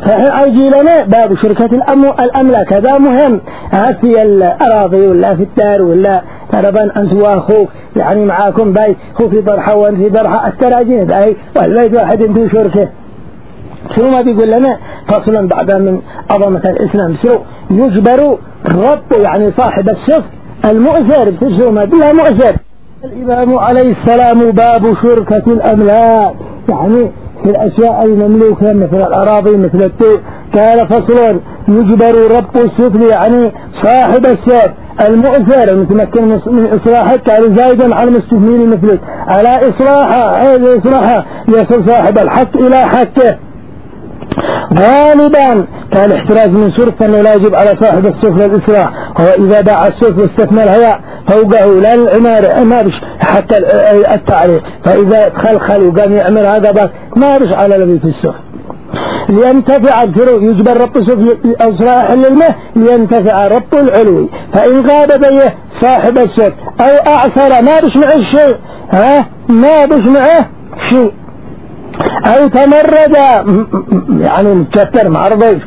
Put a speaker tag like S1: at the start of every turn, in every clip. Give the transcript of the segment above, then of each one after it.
S1: فأجي لنا باب شركة الأملاك هذا مهم في الأراضي ولا في الدار ولا فربا أنت وأخوك يعني معاكم باي هو في ضرحة وأنت في ضرحة التراجين باي والبيت واحد في شركة. شو ما بيقول لنا فصلا بعد من عظمة الإسلام شو يجبر رب يعني صاحب الشف المؤثر شو ما بلا مؤثر. الإمام عليه السلام باب شركة الأملاك يعني في الأشياء المملوكة مثل الأراضي مثل التو قال فصل يجبر رب السفل يعني صاحب الشف المؤثر المتمكن من إصلاحه قال زايدا على المستثمرين مثلك على إصلاحها يصل صاحب الحق إلى حقه. غالبا كان احتراز من شرط أنه لا يجب على صاحب السفل الإصلاح هو إذا باع السفل واستثمر الهواء فوقه لا العمارة ما بش حتى التعريف فإذا خلخل وقام يعمل هذا بس ما بش على الذي في السفل لينتفع الفروع يجبر رب السفل إصلاح للمه لينتفع رب العلوي فإن غاب بيه صاحب السفل أو أعثر ما بش معه شيء ما بش معه شيء أو تمرد يعني متكتر معرضيش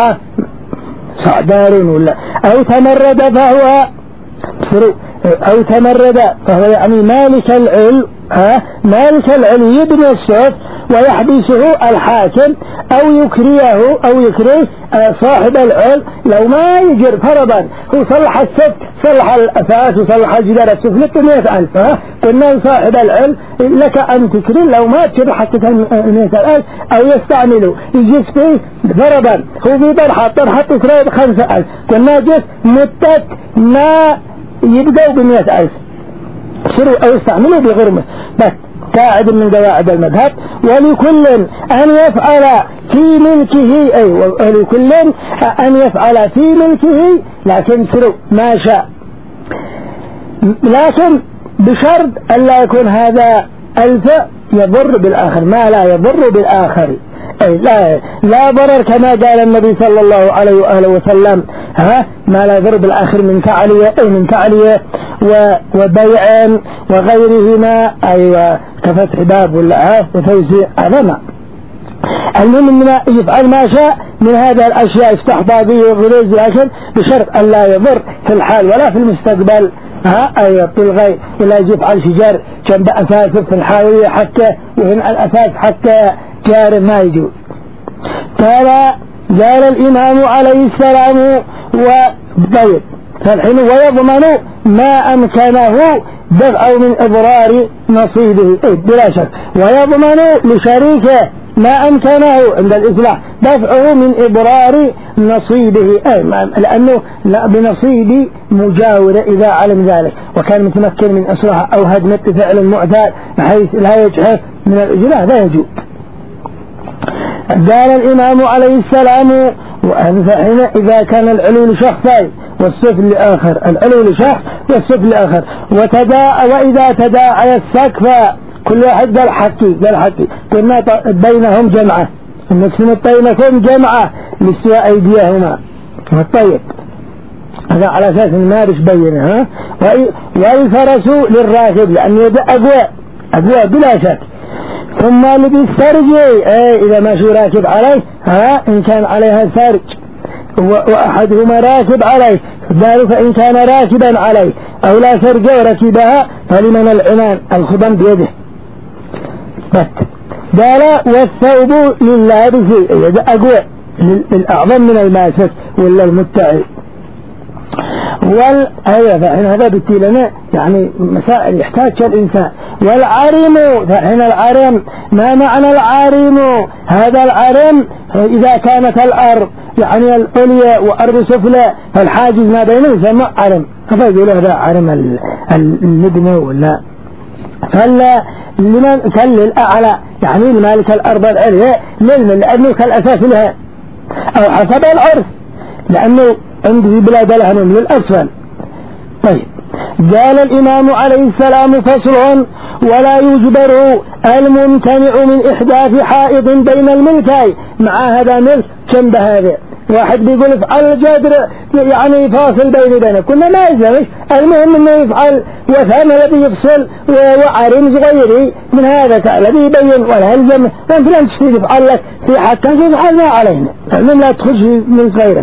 S1: صعدار ولا أو تمرد فهو يعني مالك العلم مالك العلم يبني الصف ويحبسه الحاكم أو يكريه صاحب العلم لو ما يجر فرضا هو صلح الصف صلح الأساس وصلح الجدار السفلي 100,000 قلنا صاحب العلم لك أن تكري لو ما تجر حتى 100,000 أو يستعمله يجيس فيه فرضا هو في طرحة تكريه 5,000 قلنا جيس مدة ما يبدأوا 100,000 شروا أو يستعملوا بغرمه بس قاعد من قواعد المذهب ولكل أن يفعل في ملكه ولكل أن يفعل في ملكه لكن شروا ما شاء لكن بشرط أن لا يكون هذا يضر بالآخر ما لا يضر بالآخر لا ضرر كما قال النبي صلى الله عليه وآله وسلم ما لا يضر بالآخر من تعلية وبيع وغيرهما كفتح باب ولا وتوسيع هذا ما المهم إنما يفعل ما شاء من هذا الأشياء استحبابية وغريز لكن بشرط أن لا يضر في الحال ولا في المستقبل بالغير ولا يفعل شجار كان بأساس في الحاوية حتى وهن الأساس حتى جار ما يجوز. قال الإمام عليه السلام وضيب فالحين ويضمن ما أمكنه دفع من إضرار نصيبه بلا شك ويضمن لشريكه ما أمكنه عند الإصلاح دفعه من إضرار نصيبه لأنه بنصيب مجاورة إذا علم ذلك وكان متمكن من إصلاح أو هدمة فعل المعتاد بحيث لا يجحف من الإجلاء لا يجوز. قال الإمام عليه السلام وأنفعنا إذا كان العلو لشخصين والسفل لآخر العلو لشخص والسفل لآخر وإذا تداعي السقف كل واحد ذا الحكي كنا بينهم جمعة نقسم بينكم جمعة لسواء أيديهما والطيب هذا على أساس المارش بينه والفرس للراكب لأنه أقوى بلا شك ثم اللي بيسترجي إذا ما شو راكب عليه إن كان عليها سارج وأحدهما راكب عليه ذلك إن كان راكبا عليه أو لا سرج وركبها فلمن العنان الخدم بيده قال والثوب لللابس أقوى الأعظم من الماسك ولا المتعب فحين هذا بالتالي يعني مسائل يحتاج الإنسان. والعرم فحين العرم ما معنى العرم هذا العرم إذا كانت الأرض يعني العليا وأرض سفلى فالحاجز ما بينه يسمى عرم فيقول هذا عرم اللبنة ولا للأعلى يعني المالك الأرض العليا لأنه كالأساس لها أو حسب العرف لأنه عنده بلاد الهنم للأسفل. طيب قال الإمام عليه السلام فصل ولا يجبر الممتنع من إحداث حائض بين الملكين مع هذا ملك كم بهذا واحد بيقول افعل الجدر يعني فاصل بيني وبينك، كنا ما يلزمش، المهم انه يفعل وفهم الذي يفصل وعارم صغيري من هذا الذي يبين ولا يلزم، وانت لن تشتري تفعل لك في حقك يفعل ما علينا، المهم لا تخش من غيره.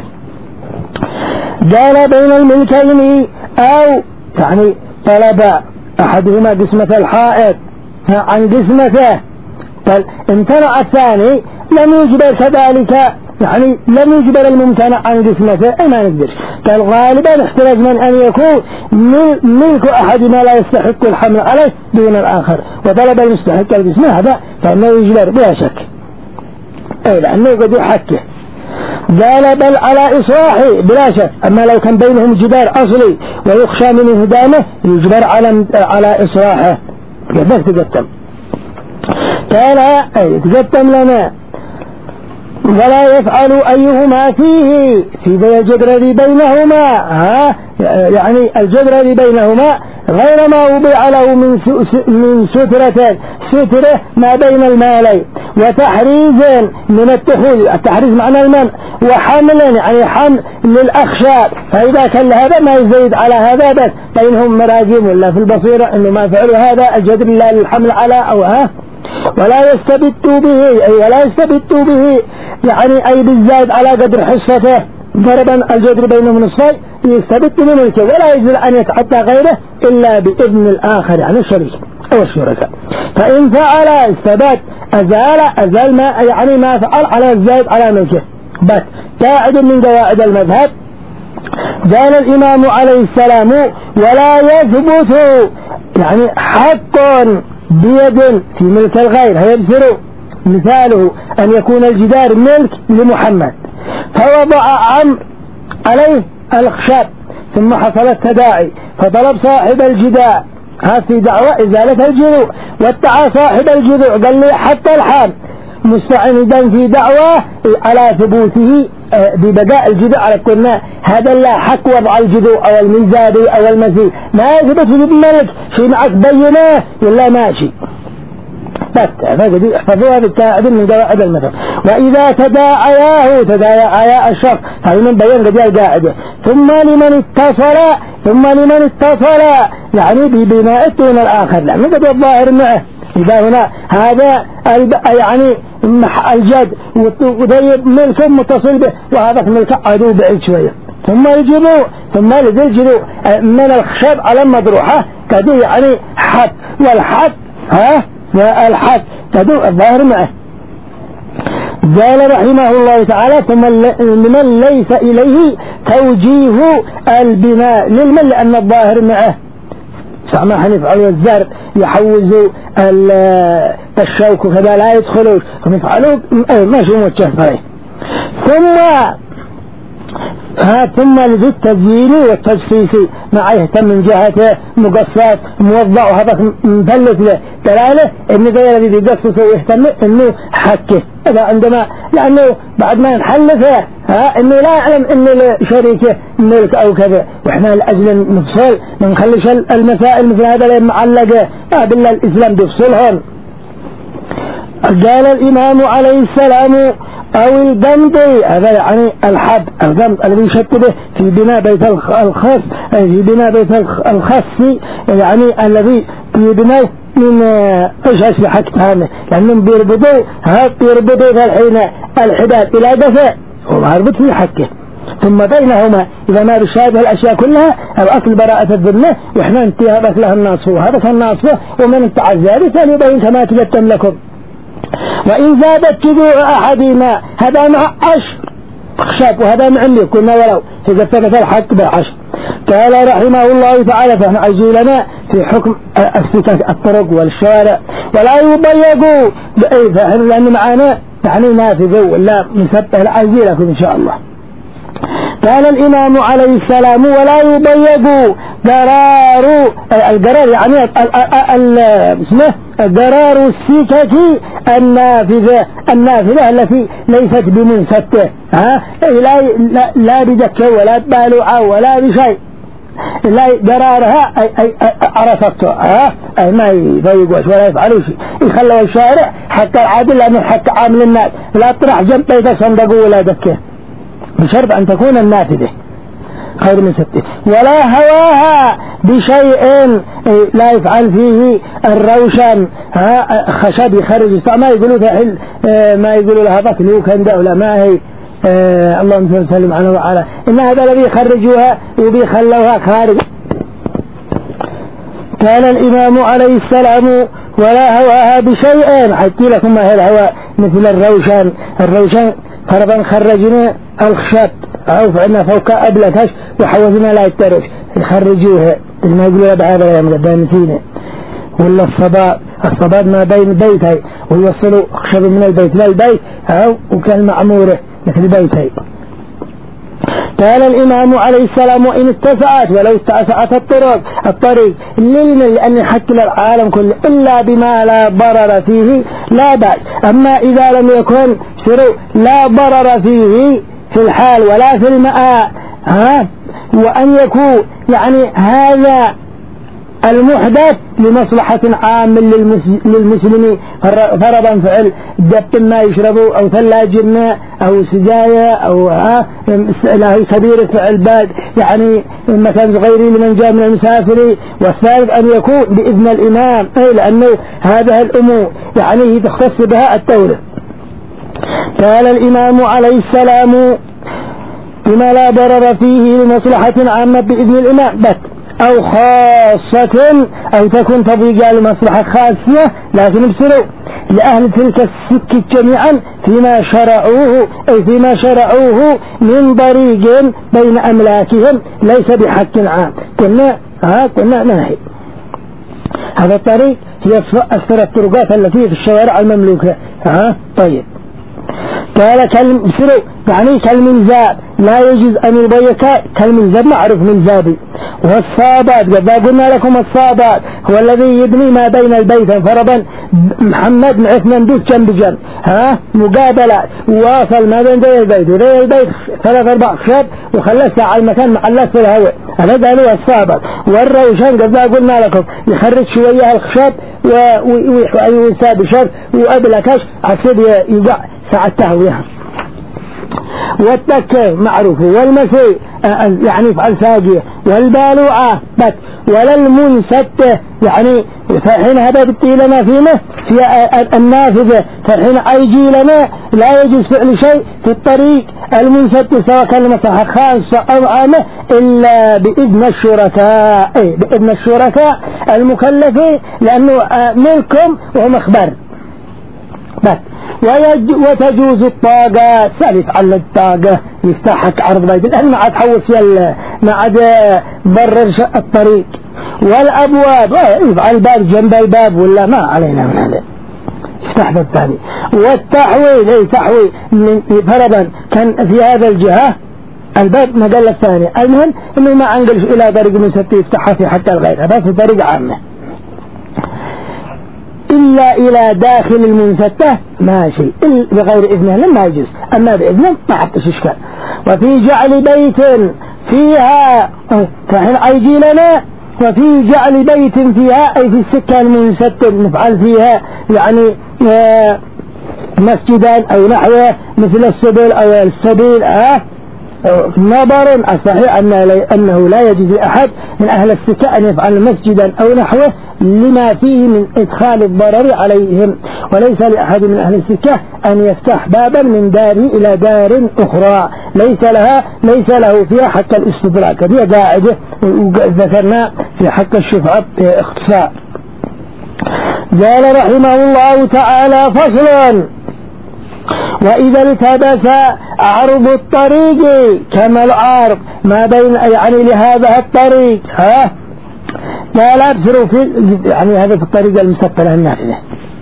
S1: قال بين الملكين أو يعني طلب أحدهما قسمة الحائط عن قسمته امتنع الثاني لم يجبر كذلك، يعني لم يجبر الممتنع عن قسمته ما نقدر. قال غالبا احترز من أن يكون ملك أحدنا لا يستحق الحمل عليه دون الآخر، وطلب المستحق القسمة هذا فإنه يجبر بلا شك لأنه قد يحكه. قال بل على إصلاحه بلا شك، أما لو كان بينهم جدار أصلي ويخشى من هدامه يجبر على إصلاحه. كيف تقدم؟ قال أي تقدم لنا ولا يفعل أيهما فيه في الجدر الذي بينهما يعني الجدر الذي بينهما غير ما وضع له من سترة ما بين المالين وتحريز من التحويل، التحريز معنى المنع، وحمل يعني حمل للأخشاب، فإذا كان هذا ما يزيد على هذا بس بينهم مراجم ولا في البصيرة إنه ما فعلوا هذا الجدر لا للحمل على أو ولا يستبدوا به أي ولا يستبدوا به يعني أي بالزائد على قدر حصته ضربا الجدر بينهم نصفين يستبد من ملكه، ولا يجوز أن يتعدى غيره إلا بإذن الآخر يعني الشريك أو الشركاء. فإن فعل استبد أزال ما يعني ما فعل على الزائد على ملكه. بس قاعد من قواعد المذهب قال الإمام عليه السلام ولا يثبت يعني حق بيد في ملك الغير هيبصر، مثاله أن يكون الجدار ملك لمحمد فوضع عمرو عليه الخشب ثم حصل التداعي فطلب صاحب الجدار في دعوة إزالة الجذوع، وادعى صاحب الجذوع قال لي حتى الحال مستعندا في دعوة على ثبوته ببقاء الجذوع على كنا هذا لا حق وضع الجذوع أو الميزابي أو المزيد ما يثبت في الملك شيء معك بيناه ولا ماشي. بس احفظوها بالقاعدة من قواعد المذهب. وإذا تداعيا الشخص هذا من بيان قضية القاعدة. ثم لمن اتصل يعني ببناء دون الآخر، لأنه قد الظاهر معه إذا هنا هذا يعني الجد وطيب ملك متصل به وهذا ملك عدو بعيد شوية، ثم الجذوع من الخشب على المضروحة كدو يعني حد، والحد والحد كدو الظاهر معه. قال رحمه الله تعالى ثم لمن ليس إليه توجيه البناء للمن لأن الظاهر معه سماح يفعل والزرع يحوزوا الشوك وكذا لا يدخلوا فيفعلوا ماشي متشفرين. ثم للتزيين والتجسيس مع يهتم من جهته مقصات موضع وهذا مفلت له دلاله ان غير الذي يقصصه ويهتم انه حكه هذا عندما لانه بعد ما ينحلفه انه لا يعلم انه لشريكه ملك او كذا، واحنا لاجل نفصل ما نخليش المسائل مثل هذا اللي معلقه بالله الاسلام بيفصلهم. قال الامام عليه السلام أو الجنب هذا يعني الحد الجنب الذي يشتبه به في بناء بيت الخاص في بناء بيت الخاص يعني الذي يبنى من ايش أسلحة تهانه لأنهم بيربطوا الحين الحداد إلى دفع ومربط في حكه، ثم بينهما إذا ما بشاهده الأشياء كلها الأصل براءة الذمة وإحنا انتهبت لها الناصفة وهذا الناصفة ومن التعزى فليبين كما تقدم لكم. وإن زادت جذوع أحدهما هذا مع 10 خشب وهذا مع اللي كنا ولو إذا ثبت الحق ب10. قال رحمه الله تعالى فاحنا عايزين لنا في حكم افتتاح الطرق والشوارع ولا يضيقوا بأي فاحنا لأن معانا يعني نافذوا ولا نسبه عايزين لكم إن شاء الله. قال الإمام عليه السلام ولا يضيقوا القرار يعني اسمه قرار السكك النافذة التي ليست بمنفتة لا بدكة ولا ببالوعة ولا بشيء لا قرارها أي عرفته أي ما يضيقوش ولا يفعلوا شيء يخلوا الشارع حتى العادل لأنه حق عامل الناس لا تطرح جنب بيت صندقوا ولا دكة بشرط أن تكون النافذة خير من 6. ولا هواها بشيء لا يفعل فيه الروشن خشب يخرج ما يقولوا تحل ما يقولوا لها بطل وكان دولة ما هي اللهم صل وسلم على وعلى إن هذا الذي يخرجوها وبيخلوها خارج. كان الإمام عليه السلام ولا هواها بشيء. حكي لكم ما هي الهواء مثل الروشن فرضا خرجنا الخشب أو فعلنا فوق أبلتش وحوزنا لا يترش يخرجوها ما يقولوا بهذا الأيام قدامتين. ولا الصباب ما بين بيتي ويوصلوا خشب من البيت للبيت أو وكان معمورة مثل بيتي. قال الإمام عليه السلام وإن اتسعت ولو اتسعت الطريق لأن يحكي العالم كله إلا بما لا ضرر فيه لا بأس. أما إذا لم يكن لا ضرر فيه في الحال ولا في الماء وأن يكون يعني هذا المحدث لمصلحة عامة للمسلمين فرضا فعل دب ما يشربوا أو ثلاج ماء أو سجايا أو له سبيل فعل باد يعني مكان غيري لمن جاء من المسافر. والثالث أن يكون بإذن الإمام لأنه هذه الأمور يعني تختص بها الدولة. قال الإمام عليه السلام بما لا ضرر فيه لمصلحة عامة بإذن الإمام بس أو خاصة أو تكون تضيق لمصلحة خاصة لازم يبصروا لأهل تلك السكة جميعا فيما شرعوه من طريق بين أملاكهم ليس بحق عام. قلنا ناهي هذا الطريق هي أكثر الطرقات التي في الشوارع المملوكة. طيب قال يعني كالمنزاب لا يجوز أن يضيق كالمنزاب معروف منزابي. والصابات قد قلنا لكم الصابات هو الذي يبني ما بين البيت فرضا محمد مع 2 دوس جنب جنب مقابلات وواصل ما بين البيت وذي البيت 3-4 خشب وخلصها على المكان معلق في الهواء هذا قالوا الصابات. والروشن قد قلنا لكم يخرج شوية الخشب ويساب شب وقبلكش عصيب يقع ساعة تهويها. والتكة معروفة والمسي يعني يفعل ساقية والبالوعة بس ولا المنستة يعني فحين هذا بالطيلة فيما في النافذة فحين أيجي لنا لا يجوز فعل شيء في الطريق المنستة سواء كان مصلحة خاصة أو عامة إلا بإذن الشركاء بإذن الشركاء المكلفين لأنه ملكم وهم أخبار بس. وتجوز الطاقة سالف على الطاقة يفتحك عرض بيت الآن ما عاد حوص ما عاد برر الطريق. والأبواب يفعل باب جنب الباب ولا ما علينا من هذا يفتح باب ثاني. والتحويل تحويل فرضا كان في هذا الجهة الباب مجال الثاني المهم إنه ما عنقلش إلى طريق من ستة يفتحها في حتى الغير بس طريق عامة إلا إلى داخل المنستة ماشي بغير إذنه لما يجوز. أما بإذنه ما حطش إشكال. وفي جعل بيت فيها فحين أيجي لنا وفي جعل بيت فيها أي في السكة المنستة نفعل فيها يعني مسجدا أو نحوه مثل السبيل أو السبيل نظر الصحيح أنه لا يجوز لأحد من أهل السكة أن يفعل مسجدا أو نحوه لما فيه من إدخال الضرر عليهم. وليس لأحد من أهل السكة أن يفتح بابا من دار إلى دار أخرى ليس له فيها حق الاستدراك. هذه قاعدة ذكرنا في حق الشفعة اختصار. قال رحمه الله تعالى فصل وإذا التبس عرض الطريق كما العرض ما بين يعني لهذا الطريق لا أبصروا في يعني هذا في الطريق المستقبلة النافذة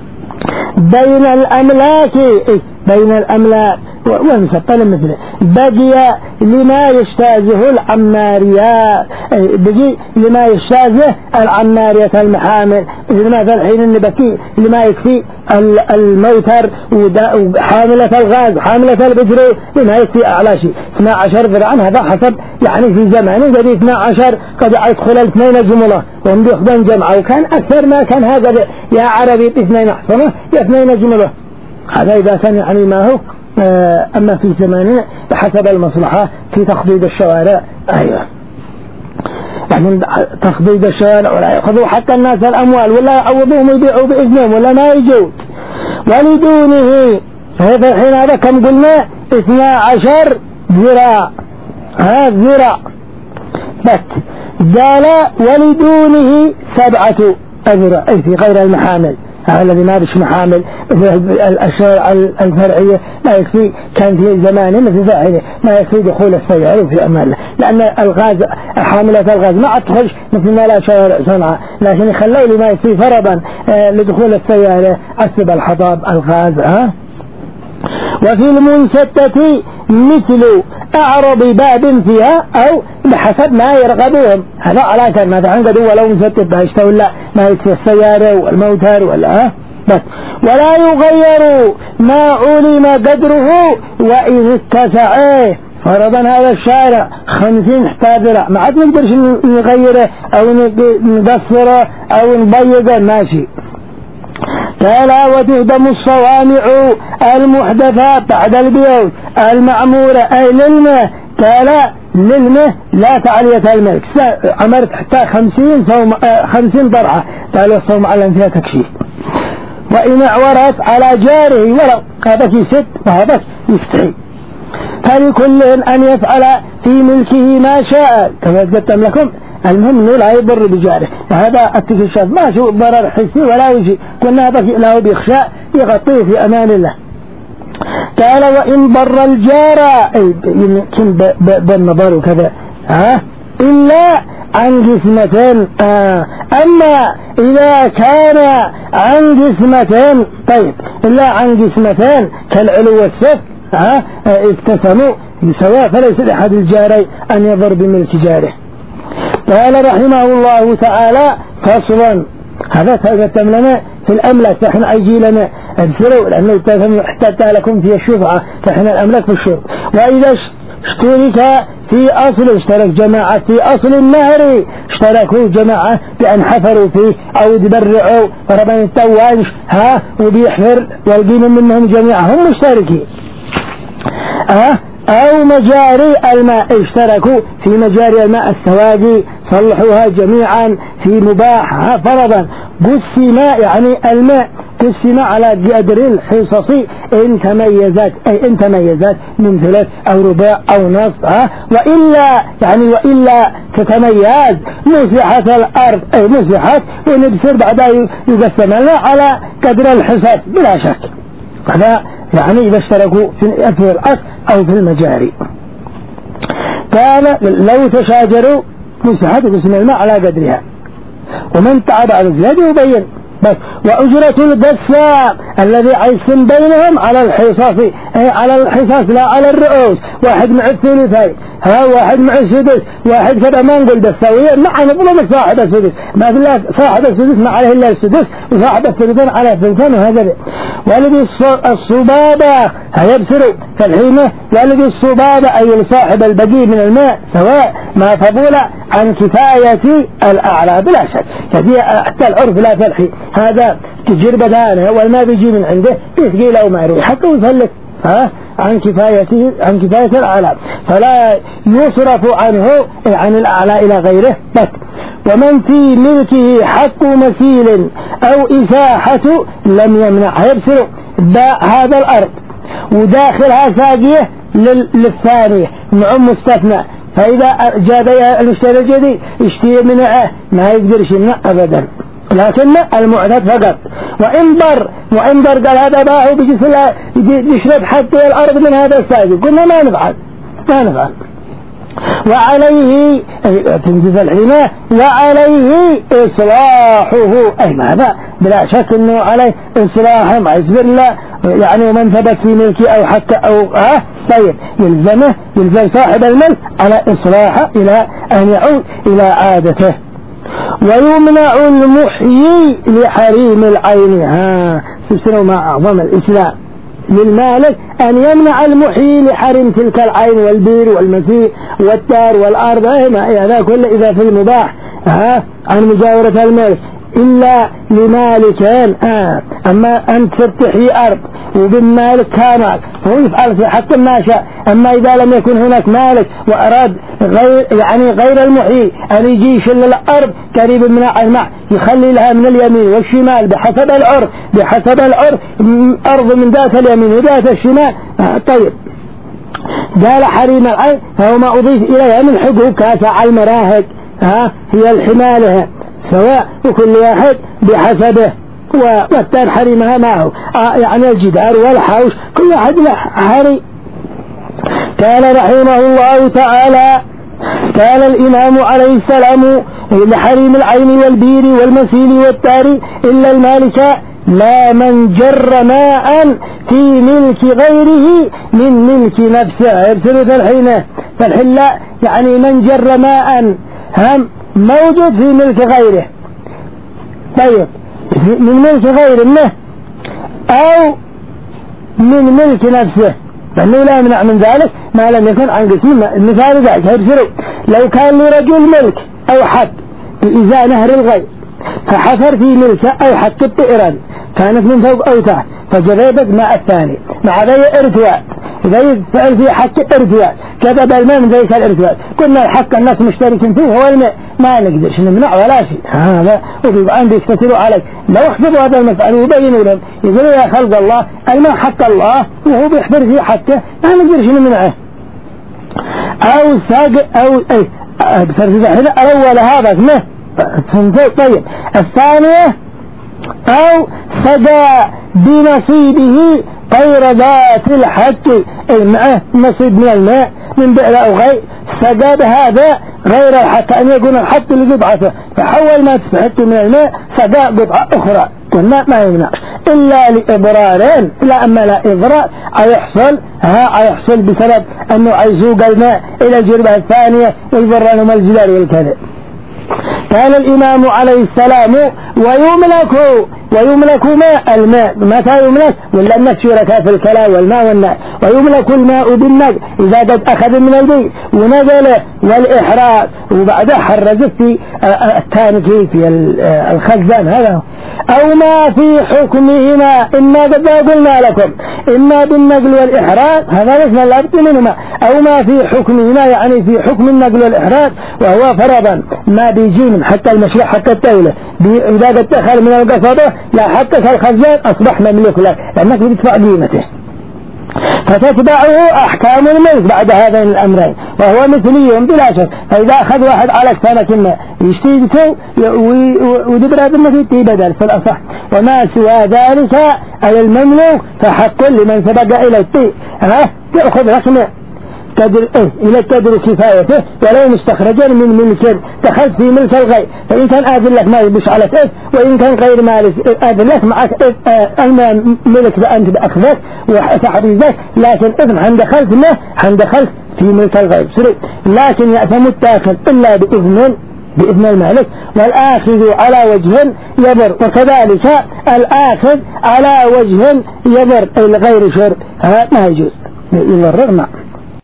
S1: بين الأملاك والمستقبل مثله بقي لما يجتازه العماريات بقي لما يجتازه العماريات المحامل مثل الحين النبكي لما يكفي الموتر وحاملة الغاز حاملة البترول لما يكفي أعلى شيء 12 ذراعا. هذا حسب يعني في زمانه قد 12 قد يدخل 2 جملة وهم يخدم جمعة وكان أكثر ما كان هذا يا عربي 2 أحسنه يا 2 جملة. هذا إذا كان يعني ما هو أما في زماننا بحسب المصلحة في تخضيد الشوارع. أيوة، يعني تخضيد الشوارع ولا يأخذوا حتى الناس الأموال ولا يعوضوهم يبيعوا بإذنهم ولا ما يجوا. ولدونه هذا الحين هذا كم قلنا 12 ذراع، ذراع بس. قال ولدونه 7 أذرع أي في غير المحامل، الذي ما بش محامل الأشياء الفرعية ما يكفي. كان في زمانه مثل ذا ما يكفي دخول السيارة في أمان الله، لأن الغاز حاملة الغاز ما تخرج مثل ما لا شوارع صنعاء، لكن يخلوا لي ما يكفي فرضا لدخول السيارة أسب الحطاب الغاز. وفي المنشتة مثل أعرض باب فيها أو بحسب ما يرغبوهم. هذا على كان مثلا قدوا ولو منشتت بهشته ولا ما يكفي السيارة والموتر ولا بس. ولا يغير ما علم قدره وإذ اتسعه. فرضا هذا الشارع 50 ذراع ما عاد نقدرش نغيره أو نقصره أو نضيقه، ماشي. قال وتهدم الصوامع المحدثات بعد البيوت المعمورة أي للمه. قال للمه لا تعلية الملك، عمرت حتى 50 ضرعة. قالوا الصوم على فيها تكشيف. وإن اعورت على جاره ولو هذا في 6 وهذا يفتحي. فلكل أن يفعل في ملكه ما شاء كما قدتم لكم. المهم انه لا يضر بجاره، وهذا التكشف ما شو ضرر حسي ولا يجي، كنا له بيخشى يغطيه في امان الله. قال وان ضر الجار يمكن بالنظر وكذا الا عن جسمتين. اما اذا كان عن جسمتين طيب الا عن جسمتين كالعلو والسفل اقتسموا سواء، فليس لأحد الجارين أن يضر بملك جاره. قال رحمه الله تعالى فصلا. هذا تقدم لنا في الأملاك، فإحنا أيجي لنا أبسروا لأنه احتاج لكم في الشفعة، فإحنا الأملاك في الشرب. وإذا اشترك في أصل اشترك جماعة في أصل النهر اشتركوا جماعة بأن حفروا فيه أو يتبرعوا فربنا التوانش وبيحفر والقيم منهم جميعا هم مشتركين. أو مجاري الماء اشتركوا في مجاري الماء السواقي صلحوها جميعا في مباح فرضا. قسم يعني الماء قسم على قدر الحصص إن تميزت أي إن تميزت من ثلث أو ربع أو نصف. وإلا تتميز مسحت الأرض أي مسحت ونبصر بعدها يقسم الماء على قدر الحصص بلا شك. هذا يعني إذا اشتركوا في الأصل أو في المجاري. قال لو تشاجروا مسحت قسم الماء على قدرها، ومن تعب على الزيادة يبين بس. وأجرة القسام الذي يقسم بينهم على الحصص أي على الحصص لا على الرؤوس. واحد مع الثلثين واحد مع السدس واحد كذا ما نقول بالسوية مع نظلم صاحب السدس ما في الله صاحب السدس ما عليه إلا السدس وصاحب الثلثين على الثلثين وهكذا. والذي الصبابة هيبصروا فالحينة والذي الصبابة أي لصاحب البقي من الماء سواء ما فضول عن كفاية الأعلى بلا شك. حتى العرف لا تلحي هذا تجربة دانه والماء بيجي من عنده يسقي له ما يروي حتى يثلث عن كفاية الأعلى فلا يصرف عنه عن الأعلى إلى غيره بس. ومن في ملكه حق مثيل أو إساحة لم يمنع يبصر هذا الأرض وداخلها ساقية للثانية مع مستثنى. فإذا جاء المشتري الجديد يشتري منه ما يقدر يمنع أبدا لكن المعتاد فقط. وإن ضر قال هذا باعه بجسله يشرب حتى الأرض من هذا الساقي قلنا ما نفعل. وعليه تنجز الحين وعليه إصلاحه أي ماذا بلا شك أنه عليه إصلاحه ما يصبر له يعني ومن ثبت في ملكي أو حتى أو طيب يلزم صاحب الملك على إصلاحه إلى أن يعود إلى عادته. ويمنع المحيي لحريم العين سبسنوا ما أعظم الإسلام للمالك أن يمنع المحيي لحرم تلك العين والبير والمسيء والدار والأرض هذا كله إذا في المباح عن مجاورة الملك إلا لمالك. أما أنت ترتحي أرض وبالمالك كامل هو يفعل في حق ما شاء. أما إذا لم يكن هناك مالك وأراد غير المحيي أن يجي يشل الأرض قريب من الماء يخلي لها من اليمين والشمال بحسب العرف أرض من ذات اليمين وذات الشمال. طيب قال حريم العين فهو ما أضيف إليها من حقوق كافة المراهق هي الحمالها سواء وكل واحد بحسبه. والثاني حريمها معه يعني الجدار والحوش كل واحد له حري. قال رحمه الله تعالى قال الإمام عليه السلام لحريم العين والبير والمسيل والتاري إلا المالك لا من جر ماء في ملك غيره من ملك نفسه. يرسل فالحين لا يعني من جر ماء هم موجود في ملك غيره. طيب من ملك غيره منه أو من ملك نفسه لأنه لا يمنع من ذلك ما لم يكن عن قسم. المثال ذلك يرسل لو كان لرجل ملك أو حق إذا نهر الغير فحفر في ملكه أو حق الطئران كانت من فوق أو تحت فجربت ماء الثاني مع ذي ارتواء إذا يفعل في حق ارتواء كذب الماء من ذلك الارتواء كنا الحق الناس مشتركين فيه هو الماء ما نقدرش نمنع ولا شيء. هذا وبيبقى عندي يستثيروا عليك لو احفظوا هذا المسألة ويبينوا لهم يقولوا يا خلق الله الماء حق الله وهو بيحفر في حقه ما نقدرش نمنعه. أو ساق أو اي الأول هذا اسمه. طيب الثانية أو سقى بنصيبه غير ذات الحق الماء نصيب من الماء من بئر أو غير سقى بهذا غير الحق أن يكون الحق لقطعته فحول ما تستحق من الماء سقى قطعة أخرى والماء ما يمنعش إلا لإضرارين. لا أما لا إضرار أيحصل بسبب أنه يسوق الماء إلى الجربة الثانية ويضر لهم الجدار والكذب. قال الإمام عليه السلام ويملك ماء الماء متى يملك ولا الناس شركاء في الكلام والماء والناء ويملك الماء بالنقل إذا قد أخذ من البيت ونزله والإحراق وبعدها حرزت في التانكي في الخزان هذا أو ما في حكمهما إما قد قلنا لكم إما بالنقل والإحراق هذا اسم الأبط منهما أو ما في حكمهما يعني في حكم النقل والإحراق وهو فرضا ما بيجي من حتى المشروع حتى الدولة إذا قد دخل من القصبة لا حتى الخزان أصبح مملوك لك لأنك بتدفع قيمته فتتبعه أحكام الملك بعد هذين الأمرين وهو مثلي بلا شك. فإذا أخذ واحد على سنة يشتركه ودبر بالنفي بدل في الأصح وما سوى ذلك على المملوك فحق لمن سبق إلى الطيب تأخذ رقمه إلى القدر كفايته ولو مستخرجا من ملك دخلت في ملك الغير فإن كان آذن لك ما يبش على كيف وإن كان غير مالك آذن لك معك الملك بأنت بأخذك وتحريزك لكن إذن دخلت في ملك الغير لكن يأثم التاخذ إلا بإذن المالك والآخذ على وجه يبر وكذلك الآخذ على وجه يبر الغير شر ما يجوز يضرر.